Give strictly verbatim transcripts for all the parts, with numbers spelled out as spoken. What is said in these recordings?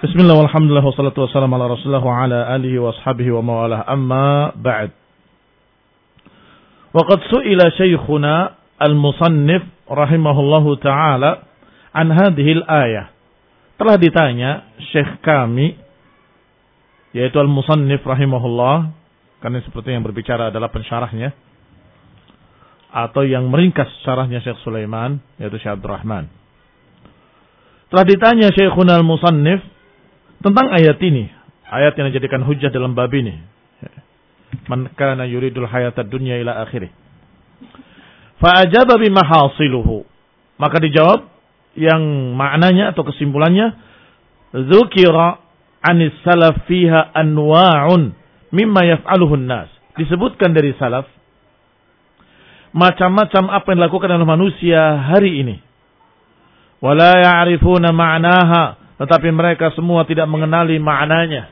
Bismillah walhamdulillah wassalatu wassalamu ala rasulillah wa ala alihi wa ashabihi wa mawalah amma ba'd. Waqad su'ila syekhuna al-musannif rahimahullahu ta'ala an hadhil ayah. Telah ditanya syekh kami yaitu al-musannif rahimahullah, karena seperti yang berbicara adalah pensyarahnya atau yang meringkas syarahnya Syekh Sulaiman yaitu Syekh Abdul Rahman. Telah ditanya syekhuna al-musannif tentang ayat ini, ayat yang dijadikan hujjah dalam bab ini. Man kana yuridul hayatad dunya ila akhirih. Fa ajaba bima hasiluhu. Maka dijawab yang maknanya atau kesimpulannya, dzukira anis salaf fiha anwa'un mimma yaf'aluhu an-nas. Disebutkan dari salaf macam-macam apa yang dilakukan oleh manusia hari ini. Wala ya'rifuna ma'naha, tetapi mereka semua tidak mengenali maknanya.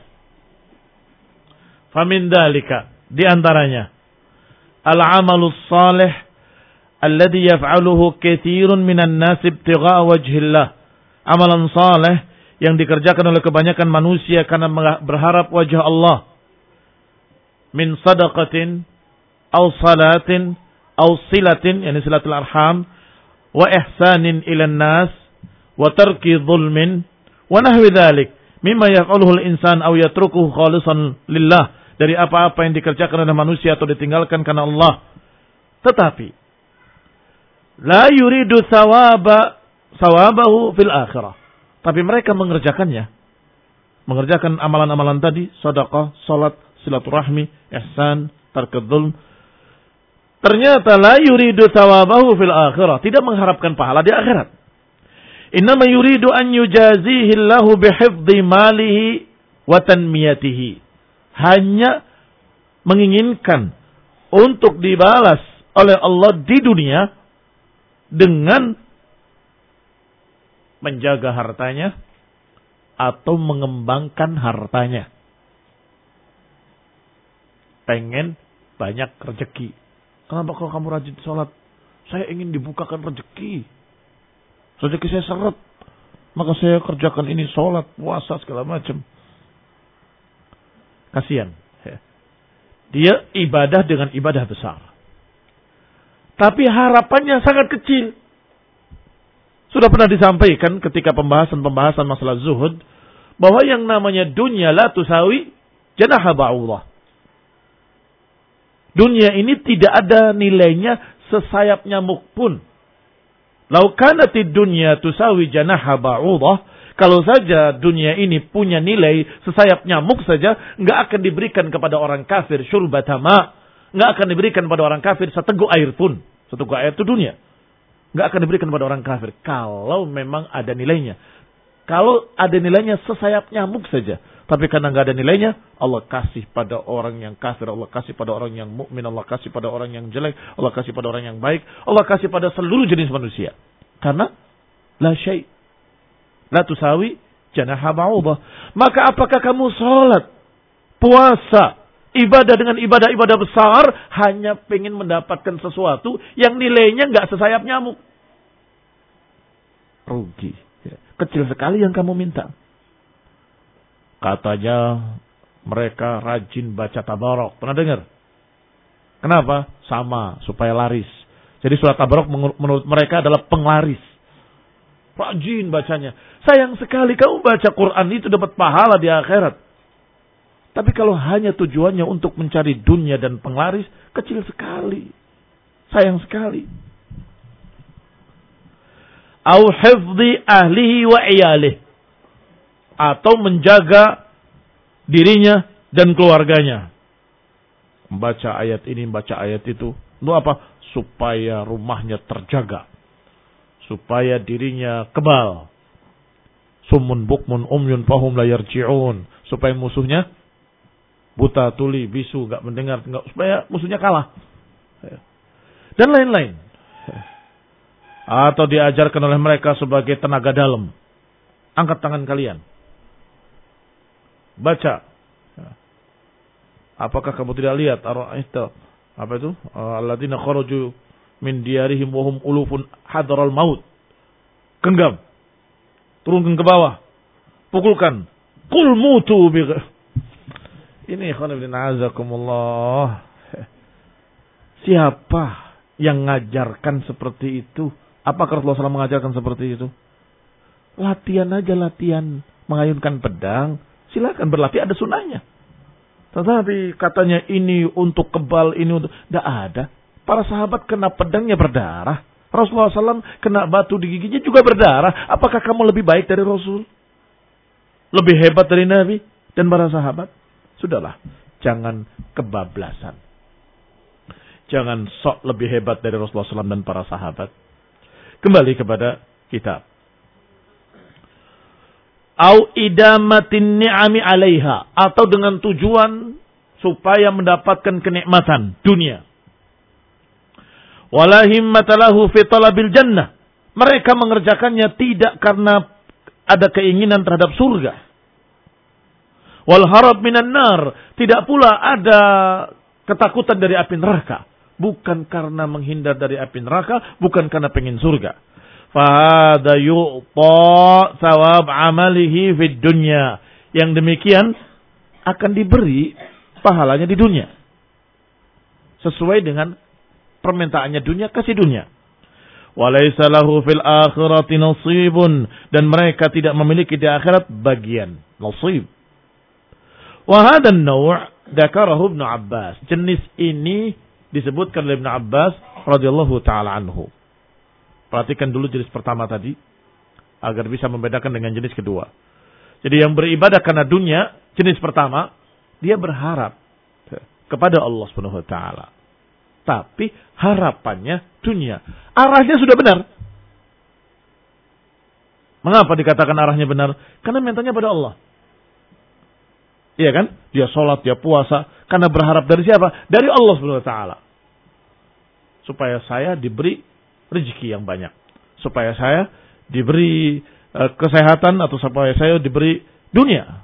Famin dalika, di antaranya al-amalus salih alladhi yaf'aluhu katsirun minan nas ibtigha'a wajhillah. Amalan saleh yang dikerjakan oleh kebanyakan manusia karena berharap wajah Allah. Min sadaqatin aw salatin aw silatin, yani silatul arham, wa ihsanin ilan nas wa tarki dhulmin wa nahwi dzalik mimma yaf'aluhu al-insan aw yatrukuhu khalisan lillah, dari apa-apa yang dikerjakan oleh manusia atau ditinggalkan karena Allah, tetapi la yuridu thawaba thawabahu fil akhirah, tapi mereka mengerjakannya, mengerjakan amalan-amalan tadi, sedekah, salat, silaturahmi, ihsan, tarkul dzulm, ternyata la yuridu thawabahu fil akhirah, tidak mengharapkan pahala di akhirat. Innama yuridu an yujazihi Allahu bihifdhi malihi wa tanmiyatihi. Hanya menginginkan untuk dibalas oleh Allah di dunia dengan menjaga hartanya atau mengembangkan hartanya. Pengen banyak rezeki. Kenapa kalau kamu rajin sholat? Saya ingin dibukakan rezeki. Rezeki saya seret, maka saya kerjakan ini, sholat, puasa, segala macam. Kasihan. Dia ibadah dengan ibadah besar. Tapi harapannya sangat kecil. Sudah pernah disampaikan ketika pembahasan-pembahasan masalah zuhud, bahwa yang namanya dunia la tusawi janaha ba'udah. Dunia ini tidak ada nilainya sesayap nyamuk pun. Lau kanatid dunya tusawi janaha ba'udah, kalau saja dunia ini punya nilai sesayap nyamuk saja, enggak akan diberikan kepada orang kafir syurbata ma, enggak akan diberikan kepada orang kafir seteguk air pun. Seteguk air itu dunia. Enggak akan diberikan kepada orang kafir kalau memang ada nilainya. Kalau ada nilainya sesayap nyamuk saja. Tapi karena enggak ada nilainya, Allah kasih pada orang yang kafir, Allah kasih pada orang yang mukmin, Allah kasih pada orang yang jelek, Allah kasih pada orang yang baik, Allah kasih pada seluruh jenis manusia. Karena la syai' la tusawi janaha ba'udah. Maka apakah kamu salat, puasa, ibadah dengan ibadah-ibadah besar hanya pengen mendapatkan sesuatu yang nilainya enggak sesayap nyamuk? Rugi. Kecil sekali yang kamu minta. Katanya mereka rajin baca tabarok. Pernah dengar? Kenapa? Sama, supaya laris. Jadi surat tabarok menurut mereka adalah penglaris. Rajin bacanya. Sayang sekali kamu baca Quran itu dapat pahala di akhirat. Tapi kalau hanya tujuannya untuk mencari dunia dan penglaris, kecil sekali. Sayang sekali. Au hifdhi ahlihi wa iyalih. Atau menjaga dirinya dan keluarganya. Membaca ayat ini, membaca ayat itu. Untuk apa? Supaya rumahnya terjaga. Supaya dirinya kebal. Summun bukmun umyun fahum la yarji'un. Supaya musuhnya buta, tuli, bisu, gak mendengar. Gak, supaya musuhnya kalah. Dan lain-lain. Atau diajarkan oleh mereka sebagai tenaga dalam. Angkat tangan kalian. Baca. Apakah kamu tidak lihat ara'aita apa itu? Alladzina kharaju min diyarihim wa hum ulufun hadaral maut. Genggam. Turunkan ke bawah. Pukulkan Qul mutu bi. Ini ikhwan ibn azakumullah. Siapa yang ngajarkan seperti itu? Apakah Rasulullah shallallahu alaihi wasallam mengajarkan seperti itu? Latihan aja, latihan mengayunkan pedang. Silakan berlatih, ada sunahnya. Tetapi katanya ini untuk kebal, ini untuk... Tidak ada. Para sahabat kena pedangnya berdarah. Rasulullah shallallahu alaihi wasallam kena batu di giginya juga berdarah. Apakah kamu lebih baik dari Rasul? Lebih hebat dari Nabi dan para sahabat? Sudahlah. Jangan kebablasan. Jangan sok lebih hebat dari Rasulullah shallallahu alaihi wasallam dan para sahabat. Kembali kepada kitab. Au idamatin ni'ami alaiha. Atau dengan tujuan supaya mendapatkan kenikmatan dunia. Wala himmata lahu fi talabil jannah. Mereka mengerjakannya tidak karena ada keinginan terhadap surga. Wal harab minan nar. Tidak pula ada ketakutan dari api neraka. Bukan karena menghindar dari api neraka. Bukan karena pengen surga. Fahada yu'ta sawab amalihi fid dunya. Yang demikian akan diberi pahalanya di dunia. Sesuai dengan permintaannya dunia, kasih dunia. Walaysa lahu fil akhirati nasibun. Dan mereka tidak memiliki di akhirat bagian. Nasib. Wahada an-naw' dzakarahu Ibnu Abbas. Jenis ini disebutkan oleh Ibnu Abbas radhiyallahu taala anhu. Perhatikan dulu jenis pertama tadi agar bisa membedakan dengan jenis kedua. Jadi yang beribadah karena dunia, jenis pertama, dia berharap kepada Allah Subhanahu wa taala. Tapi harapannya dunia. Arahnya sudah benar. Mengapa dikatakan arahnya benar? Karena mintanya pada Allah. Iya kan? Dia sholat, dia puasa. Karena berharap dari siapa? Dari Allah Subhanahu wa taala. Supaya saya diberi rezeki yang banyak. Supaya saya diberi uh, kesehatan atau supaya saya diberi dunia.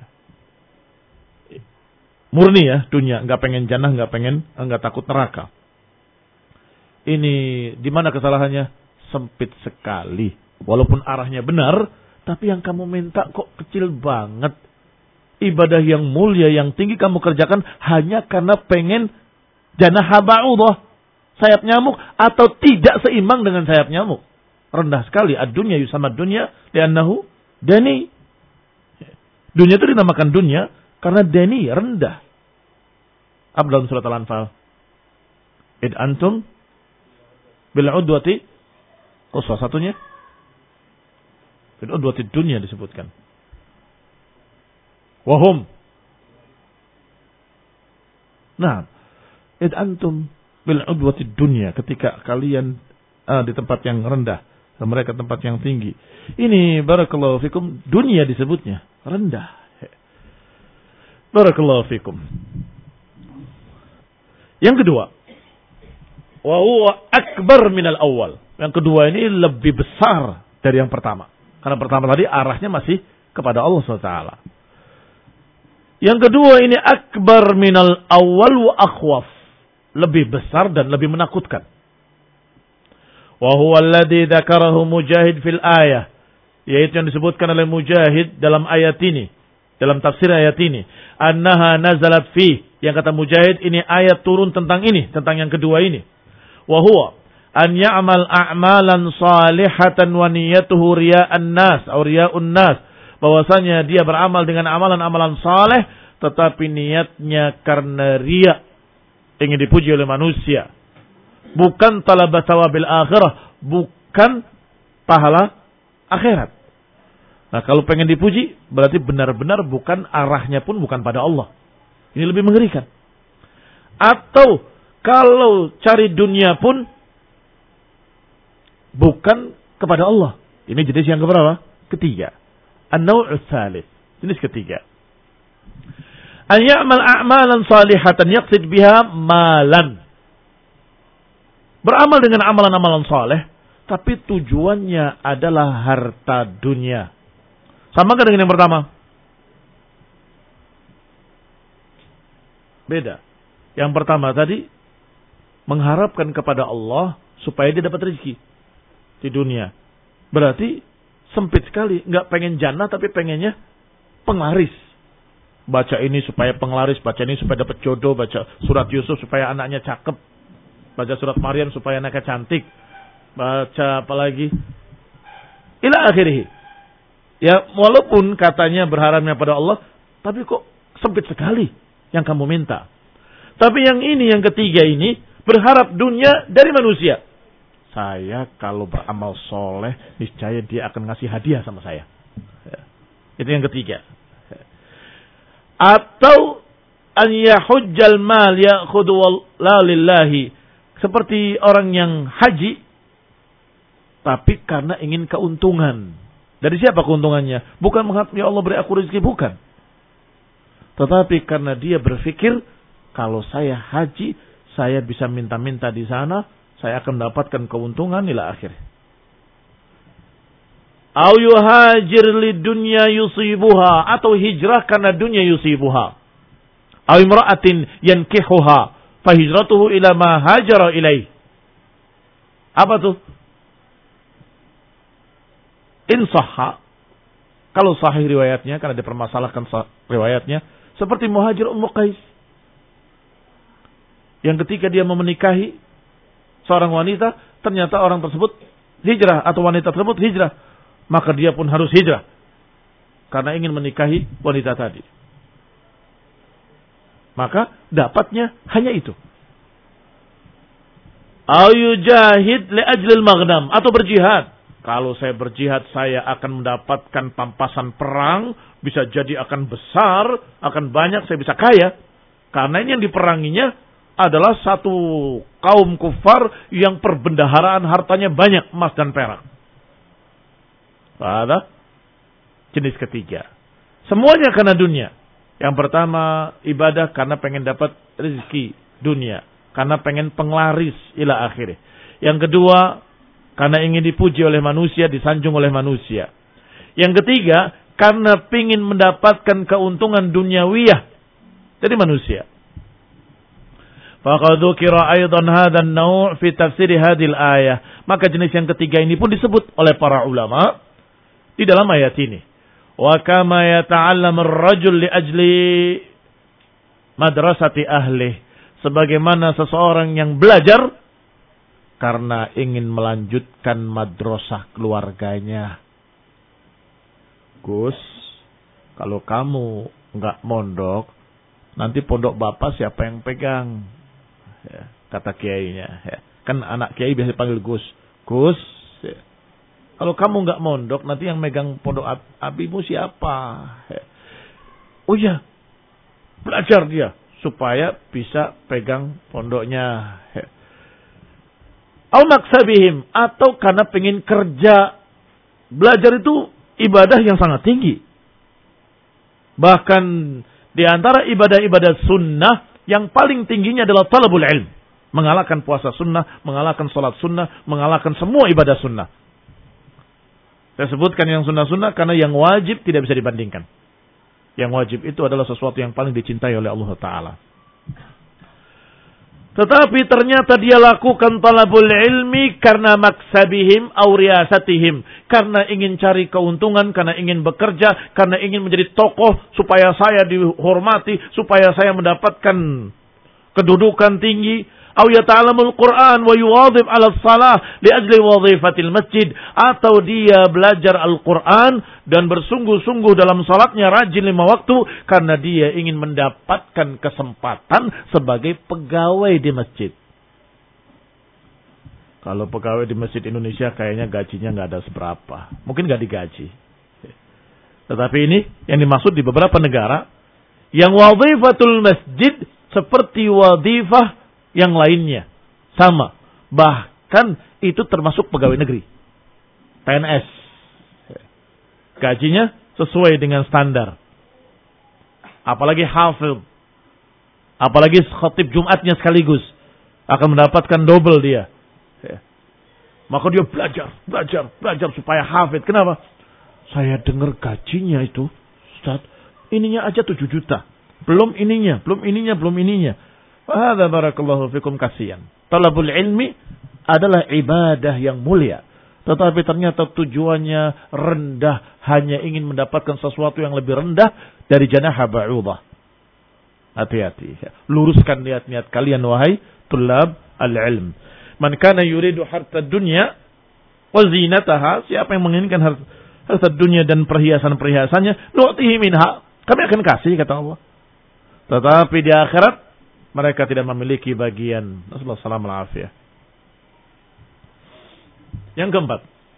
Murni ya dunia. Nggak pengen jannah, nggak pengen, nggak takut neraka. Ini di mana kesalahannya? Sempit sekali. Walaupun arahnya benar, tapi yang kamu minta kok kecil banget. Ibadah yang mulia, yang tinggi kamu kerjakan hanya karena pengen jannah ba'udah. Sayap nyamuk atau tidak seimbang dengan sayap nyamuk. Rendah sekali. Ad-dunya yusamad dunya li'annahu dani. Dunia itu dinamakan dunia karena dani, rendah. Apa dalam surat Al-Anfal? Id antum bil udwati quswa satunya. Bil udwati dunya disebutkan. Wahum. Nah, id antum bil udwati dunya, ketika kalian uh, di tempat yang rendah, mereka tempat yang tinggi. Ini barakallahu fikum, dunia disebutnya rendah. Barakallahu fikum. Yang kedua, wa huwa akbar minal awal. Yang kedua ini lebih besar dari yang pertama. Karena pertama tadi arahnya masih kepada Allah subhanahu wa taala. Yang kedua ini akbar minal awal wa akhwaf. Lebih besar dan lebih menakutkan. Wa huwa alladhi dzakarahu Mujahid fil ayah. Yaitu yang disebutkan oleh Mujahid dalam ayat ini. Dalam tafsir ayat ini. Annaha nazalat fi. Yang kata Mujahid ini ayat turun tentang ini. Tentang yang kedua ini. Wa huwa an ya'mal a'malan salihatan wa niyatuhu riya'an nas. Atau riya'un nas. Bahwasanya dia beramal dengan amalan-amalan saleh. Tetapi niatnya karena riya'. Ingin dipuji oleh manusia. Bukan talabat thawabil akhirah. Bukan pahala akhirat. Nah kalau pengen dipuji, berarti benar-benar bukan arahnya pun bukan pada Allah. Ini lebih mengerikan. Atau kalau cari dunia pun bukan kepada Allah. Ini jenis yang keberapa? Ketiga. An-naw'u tsalits. Jenis ketiga. An ya'mal a'malan salihatan yaqsid biha malan. Beramal dengan amalan-amalan saleh, tapi tujuannya adalah harta dunia. Sama kan dengan yang pertama? Beda. Yang pertama tadi mengharapkan kepada Allah supaya dia dapat rezeki di dunia. Berarti sempit sekali, nggak pengen jannah tapi pengennya penglaris. Baca ini supaya penglaris, baca ini supaya dapat jodoh, baca surat Yusuf supaya anaknya cakep, baca surat Maryam supaya anaknya cantik, baca apa lagi? Ila akhirih. Ya, walaupun katanya berharapnya pada Allah, tapi kok sempit sekali yang kamu minta. Tapi yang ini, yang ketiga ini, berharap dunia dari manusia. Saya kalau beramal soleh, niscaya dia akan ngasih hadiah sama saya. Ya. Itu yang ketiga. Ya. Atau an yahujjal mal ya'khudhu lillahi. Seperti orang yang haji, tapi karena ingin keuntungan. Dari siapa keuntungannya? Bukan mengharap ya Allah beri aku rezeki, bukan. Tetapi karena dia berpikir, kalau saya haji, saya bisa minta-minta di sana, saya akan mendapatkan keuntungan ila akhir. Au yuhajir lidunya yusibuha, atau hijrah karena dunia yusibuha. Au imra'atin yankihuha, fahijratuhu ila ma hajara ilaih. Apa tuh? In sahha, kalau sahih riwayatnya, karena dipermasalahkan riwayatnya, seperti Muhajir Ummu Qais. Yang ketika dia mau menikahi seorang wanita, ternyata orang tersebut hijrah atau wanita tersebut hijrah, maka dia pun harus hijrah karena ingin menikahi wanita tadi. Maka dapatnya hanya itu. Au yujahid li ajlil maghnam, atau berjihad. Kalau saya berjihad, saya akan mendapatkan pampasan perang, bisa jadi akan besar, akan banyak, saya bisa kaya. Karena ini yang diperanginya adalah satu kaum kufar yang perbendaharaan hartanya banyak, emas dan perak. Ada jenis ketiga. Semuanya karena dunia. Yang pertama ibadah karena pengen dapat rezeki dunia, karena pengen penglaris ila akhirnya. Yang kedua karena ingin dipuji oleh manusia, disanjung oleh manusia. Yang ketiga karena pengen mendapatkan keuntungan duniawiyah dari manusia. Faqad dzukira aidan hadzal naw' fi tafsir hadhil ayah. Maka jenis yang ketiga ini pun disebut oleh para ulama di dalam ayat ini. Wa kama yata'allam ar-rajul li ajli madrasati ahli. Sebagaimana seseorang yang belajar karena ingin melanjutkan madrasah keluarganya. Gus, kalau kamu enggak mondok, nanti pondok bapak siapa yang pegang? Ya, kata kiainya. Ya. Kan anak kiai biasa panggil Gus. Gus, ya. Kalau kamu nggak mondok, nanti yang megang pondok ab abimu siapa? Ya. Oh iya, belajar dia supaya bisa pegang pondoknya. Ya. Au maksabihim, atau karena pengen kerja. Belajar itu ibadah yang sangat tinggi. Bahkan di antara ibadah-ibadah sunnah, yang paling tingginya adalah talabul ilm. Mengalahkan puasa sunnah, mengalahkan sholat sunnah, mengalahkan semua ibadah sunnah. Saya sebutkan yang sunnah-sunnah karena yang wajib tidak bisa dibandingkan. Yang wajib itu adalah sesuatu yang paling dicintai oleh Allah Ta'ala. Tetapi ternyata dia lakukan talabul ilmi karena maksabihim aw riyasatihim. Karena ingin cari keuntungan, karena ingin bekerja, karena ingin menjadi tokoh, supaya saya dihormati, supaya saya mendapatkan kedudukan tinggi. Aw yata'allamul Qur'an wa yuwadhib 'ala shalah li ajli wadhifatil masjid, atau dia belajar Al-Qur'an dan bersungguh-sungguh dalam salatnya, rajin lima waktu karena dia ingin mendapatkan kesempatan sebagai pegawai di masjid. Kalau pegawai di masjid Indonesia kayaknya gajinya nggak ada seberapa, mungkin nggak digaji. Tetapi ini yang dimaksud di beberapa negara, yang wadhifatul masjid seperti wadhifah yang lainnya sama, bahkan itu termasuk pegawai negeri, P N S. Gajinya sesuai dengan standar. Apalagi hafidh, apalagi khatib Jumatnya sekaligus, akan mendapatkan double dia. Maka dia belajar, belajar, belajar supaya hafidh. Kenapa? Saya dengar gajinya itu, Ustaz, ininya aja tujuh juta, belum ininya, belum ininya, belum ininya. Fahadha barakallahu fikum, kasihan. Talabul ilmi adalah ibadah yang mulia. Tetapi ternyata tujuannya rendah, hanya ingin mendapatkan sesuatu yang lebih rendah dari janaha ba'udah. Hati-hati. Luruskan niat-niat kalian wahai tulab al-ilm. Man kana yuridu harta dunya wa zinataha, siapa yang menginginkan harta, harta dunia dan perhiasan-perhiasannya, nu'tihi minha, kami akan kasih, kata Allah. Tetapi di akhirat mereka tidak memiliki bagian. Nasallahu alaihi wasallam. Yang keempat,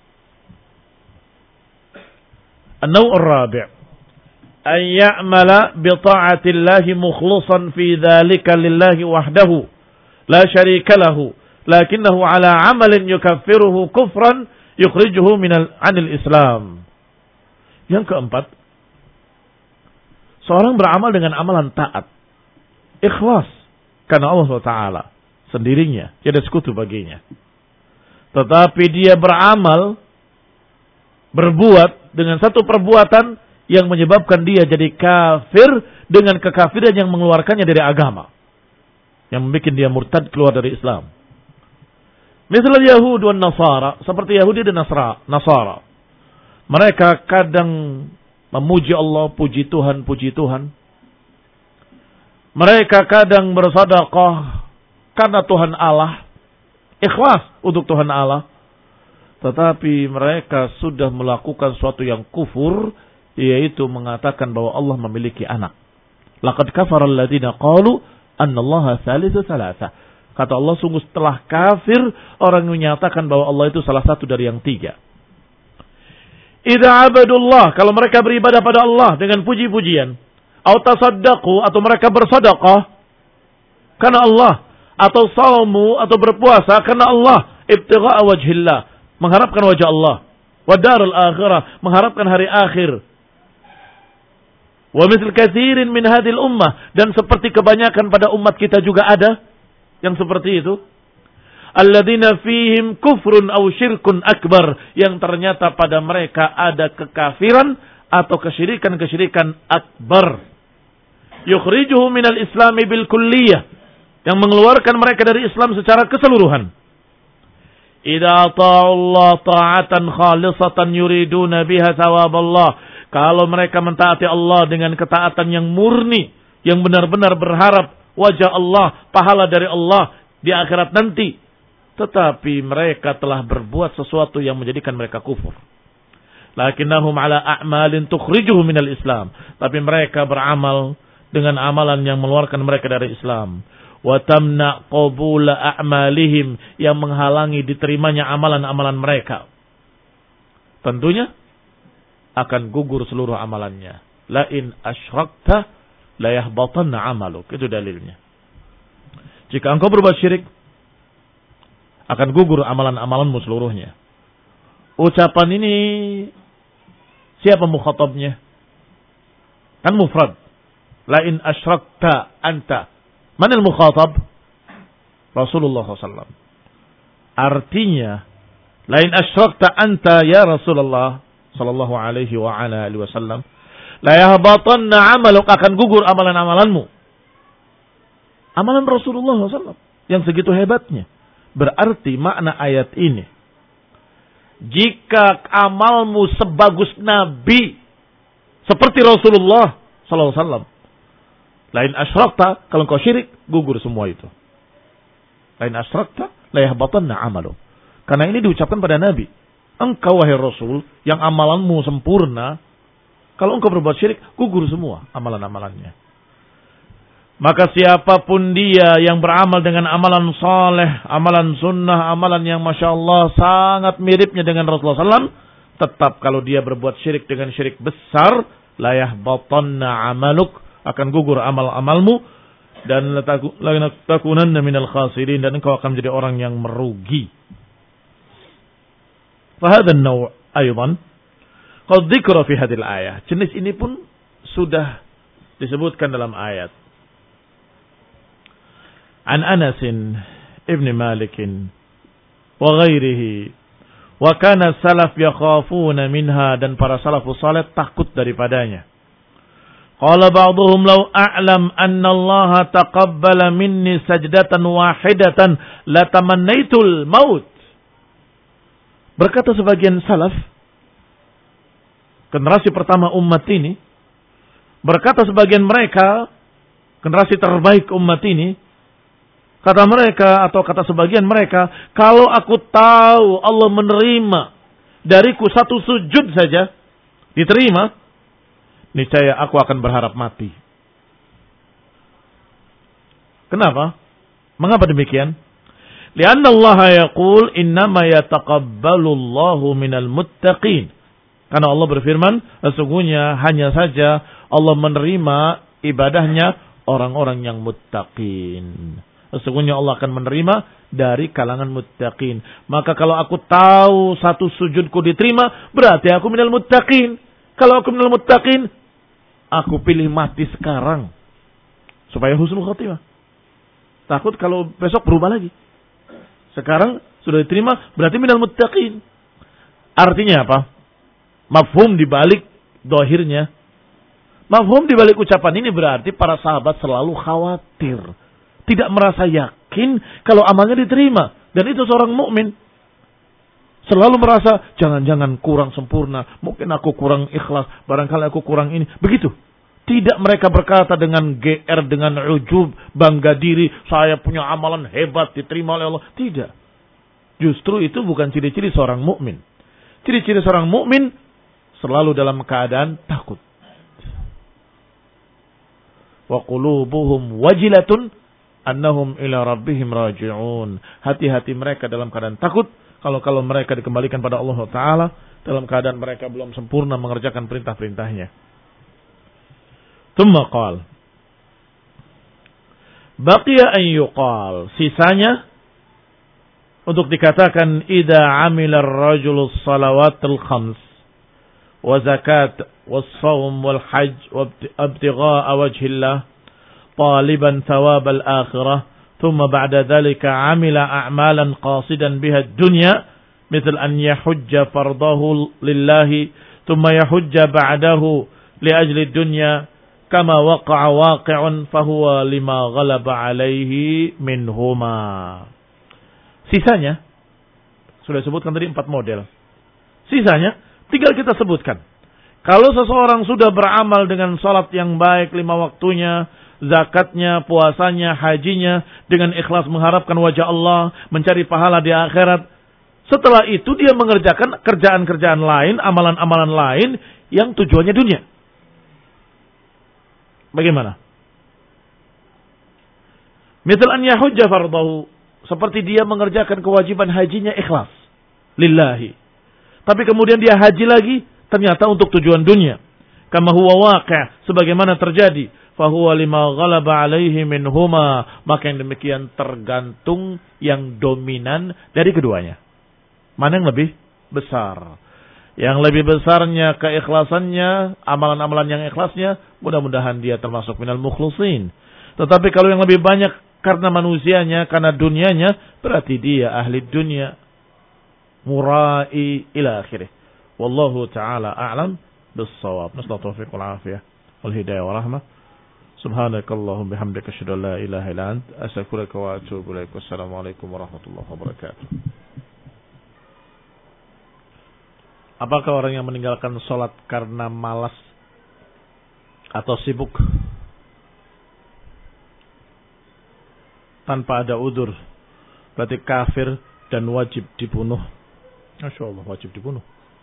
an-naw' ar-rabi' an ya'mala bi ta'atillahi mukhlishan fi dhalika lillahi wahdahu la syarika lahu lakinnahu ala 'amalin yukaffiruhu kufran yukhrijuhu minal 'anil Islam. Yang keempat, seorang beramal dengan amalan taat, ikhlas karena Allah subhanahu wa taala sendirinya, tidak ada sekutu baginya. Tetapi dia beramal, berbuat dengan satu perbuatan yang menyebabkan dia jadi kafir dengan kekafiran yang mengeluarkannya dari agama, yang membuat dia murtad keluar dari Islam. Misalnya Yahud dan Nasara, seperti Yahudi dan Nasara, Nasara. Mereka kadang memuji Allah, puji Tuhan, puji Tuhan. Mereka kadang bersedekah karena Tuhan Allah, ikhlas untuk Tuhan Allah. Tetapi mereka sudah melakukan suatu yang kufur, yaitu mengatakan bahwa Allah memiliki anak. Laqad kafara alladziina qalu annallaha tsalitsu tsalatsa. Kata Allah, sungguh telah kafir orang yang menyatakan bahwa Allah itu salah satu dari yang tiga. Idza abadullah, kalau mereka beribadah pada Allah dengan puji-pujian, atau tasaddaqu, atau mereka bersedekah karena Allah, atau saumu, atau berpuasa karena Allah, ibtigha'a wajhillah, mengharapkan wajah Allah, wa darul akhirah, mengharapkan hari akhir. Wa mithl katsirin min hadhil ummah, dan seperti kebanyakan pada umat kita juga ada yang seperti itu. Alladzina fihim kufrun aw syirkun akbar, yang ternyata pada mereka ada kekafiran atau kesyirikan-kesyirikan akbar. Yukhrijuhu minal islami bil kulliyah, yang mengeluarkan mereka dari Islam secara keseluruhan. Idza ta'allah ta'atan khalisatan yuriduna biha thawaballah, kalau mereka mentaati Allah dengan ketaatan yang murni, yang benar-benar berharap wajah Allah, pahala dari Allah di akhirat nanti, tetapi mereka telah berbuat sesuatu yang menjadikan mereka kufur. Lakinnahum ala a'malin tukhrijuhum minal Islam, tapi mereka beramal dengan amalan yang mengeluarkan mereka dari Islam. Wa tamna qabula a'malihim, yang menghalangi diterimanya amalan-amalan mereka. Tentunya akan gugur seluruh amalannya. La in asyrakta la yahbatanna 'amaluk. Itu dalilnya. Jika engkau berbuat syirik, akan gugur amalan-amalanmu seluruhnya. Ucapan ini siapa mukhatabnya? Kan mufrad. La in asyrakta anta. Manal mukhatab? Rasulullah sallallahu alaihi wasallam. Artinya, la in asyrakta anta ya Rasulullah sallallahu alaihi wa ala alihi wasallam, la yahbatanna 'amaluk, akan gugur amalan-amalanmu. Amalan Rasulullah sallallahu alaihi wasallam yang segitu hebatnya. Berarti makna ayat ini, jika amalmu sebagus Nabi, seperti Rasulullah sallallahu alaihi wasallam, lain asyrakta, kalau kau syirik, gugur semua itu. Lain asyrakta, la yahbatanna 'amalu. Karena ini diucapkan pada Nabi. Engkau wahai Rasul, yang amalanmu sempurna, kalau engkau berbuat syirik, gugur semua amalan-amalannya. Maka siapapun dia yang beramal dengan amalan saleh, amalan sunnah, amalan yang Masya Allah sangat miripnya dengan Rasulullah sallallahu alaihi wasallam, tetap kalau dia berbuat syirik dengan syirik besar, la yahbatanna 'amaluk, akan gugur amal-amalmu, dan latakunanna minal khasirin, dan engkau akan menjadi orang yang merugi. Fahadha an-naw' aydan qad dzikra fi hadhihi al-ayah. Jenis ini pun sudah disebutkan dalam ayat. An Anas ibn Malik wa ghairihi, wa kana salaf yakhafuna minha, dan para salafus salih takut daripadanya. Qala ba'dhum law a'lam anna Allah taqabbala minni sajdatan wahidatan la tamannaitul maut. Berkata sebagian salaf, generasi pertama umat ini, berkata sebagian mereka, generasi terbaik umat ini, kata mereka atau kata sebagian mereka, kalau aku tahu Allah menerima dariku satu sujud saja, diterima, niscaya aku akan berharap mati. Kenapa? Mengapa demikian? Lianna Allah yaqul innama yataqabbalu Allahu minal muttaqin. Karena Allah berfirman, sesungguhnya hanya saja Allah menerima ibadahnya orang-orang yang muttaqin. Sesungguhnya Allah akan menerima dari kalangan muttaqin. Maka kalau aku tahu satu sujudku diterima, berarti aku minal muttaqin. Kalau aku minal muttaqin, aku pilih mati sekarang supaya husnul khotimah. Takut kalau besok berubah lagi. Sekarang sudah diterima, berarti minal muttaqin. Artinya apa? Mafhum dibalik dohirnya. Mafhum dibalik ucapan ini berarti para sahabat selalu khawatir, tidak merasa yakin kalau amalnya diterima. Dan itu seorang mukmin. Selalu merasa jangan-jangan kurang sempurna, mungkin aku kurang ikhlas, barangkali aku kurang ini. Begitu. Tidak mereka berkata dengan G R, dengan ujub, bangga diri, saya punya amalan hebat diterima oleh Allah. Tidak. Justru itu bukan ciri-ciri seorang mukmin. Ciri-ciri seorang mukmin selalu dalam keadaan takut. Wa qulubuhum wajilatun annahum ila rabbihim raji'un. Hati-hati mereka dalam keadaan takut kalau kalau mereka dikembalikan pada Allah Ta'ala dalam keadaan mereka belum sempurna mengerjakan perintah-perintahnya. Tsumma qala baqiya an yuqal, sisanya untuk dikatakan idza amila ar-rajulu as-salawatul khams wa zakat was-shaum wal hajj wa ibtigha'a wajhillah taliban thawab al-akhirah thumma ba'da dhalika amila a'malan qasidan biha ad-dunya mithl an yahujja fardahu lillahi thumma yahujja ba'dahu li ajli ad-dunya kama waqa'a waqi'un fahuwa lima ghalaba alaihi minhuma. Sisanya sudah disebutkan tadi empat model. Sisanya tinggal kita sebutkan. Kalau seseorang sudah beramal dengan salat yang baik lima waktunya, zakatnya, puasanya, hajinya, dengan ikhlas mengharapkan wajah Allah, mencari pahala di akhirat, setelah itu dia mengerjakan kerjaan-kerjaan lain, amalan-amalan lain yang tujuannya dunia. Bagaimana? Misal an yahujja fardahu, seperti dia mengerjakan kewajiban hajinya ikhlas lillahi. Tapi kemudian dia haji lagi ternyata untuk tujuan dunia. Kama huwa waqi', sebagaimana terjadi, fa huwa lima ghalaba alaihi minhuma, maka yang demikian tergantung yang dominan dari keduanya. Mana yang lebih besar? Yang lebih besarnya keikhlasannya, amalan-amalan yang ikhlasnya, mudah-mudahan dia termasuk minal mukhlisin. Tetapi kalau yang lebih banyak karena manusianya, karena dunianya, berarti dia ahli dunia, murai ila akhirih. Wallahu ta'ala a'lam bis-shawab. Nasallahu taufiq wal afiyah wal hidayah wa rahmah. Subhanakallahumma bihamdika asyhadu an la ilaha illa anta astaghfiruka wa atubu ilaik. Wassalamualaikum warahmatullahi wabarakatuh. Apakah orang yang meninggalkan sholat karena malas atau sibuk tanpa ada udzur berarti kafir dan wajib dibunuh? Masya Allah, wajib dibunuh.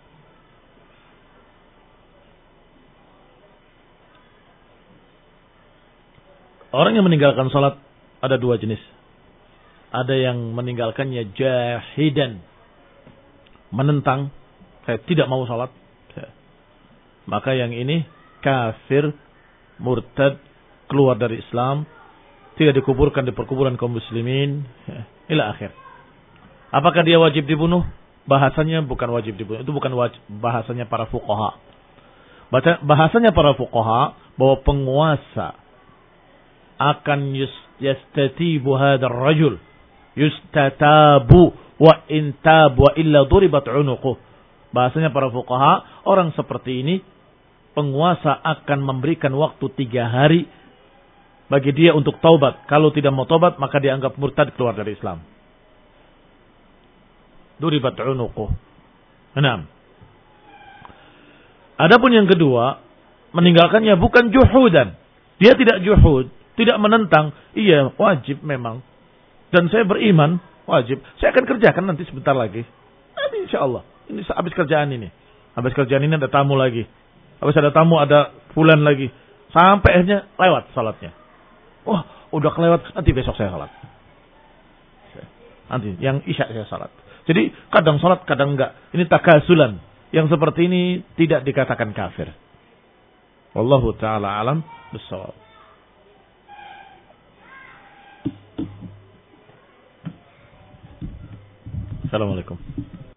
Orang yang meninggalkan sholat ada dua jenis. Ada yang meninggalkannya jahidan, menentang, saya tidak mau sholat. Maka yang ini kafir, murtad, keluar dari Islam, tidak dikuburkan di perkuburan kaum muslimin, ila akhir. Apakah dia wajib dibunuh? Bahasanya bukan wajib dibunuh. Itu bukan wajib, bahasanya para fuqaha. Bahasanya para fuqaha bahwa penguasa akan yastatibu hadar rajul, yustatabu wa intab wa illa duribat unuquh. Bahasanya para fuqaha, orang seperti ini penguasa akan memberikan waktu tiga hari bagi dia untuk taubat. Kalau tidak mau taubat, maka dianggap murtad, keluar dari Islam. Duribat unuquh. Enam. Adapun yang kedua, meninggalkannya bukan juhudan. Dia tidak juhud, tidak menentang. Iya, wajib memang. Dan saya beriman, wajib. Saya akan kerjakan nanti sebentar lagi. Nanti insya Allah. Ini habis kerjaan ini. Habis kerjaan ini ada tamu lagi. Habis ada tamu ada fulan lagi. Sampai akhirnya lewat salatnya. Wah, udah kelewat. Nanti besok saya salat. Nanti yang isya saya salat. Jadi kadang salat, kadang enggak. Ini takasulan. Yang seperti ini tidak dikatakan kafir. Wallahu ta'ala alam bissawab. Assalamualaikum.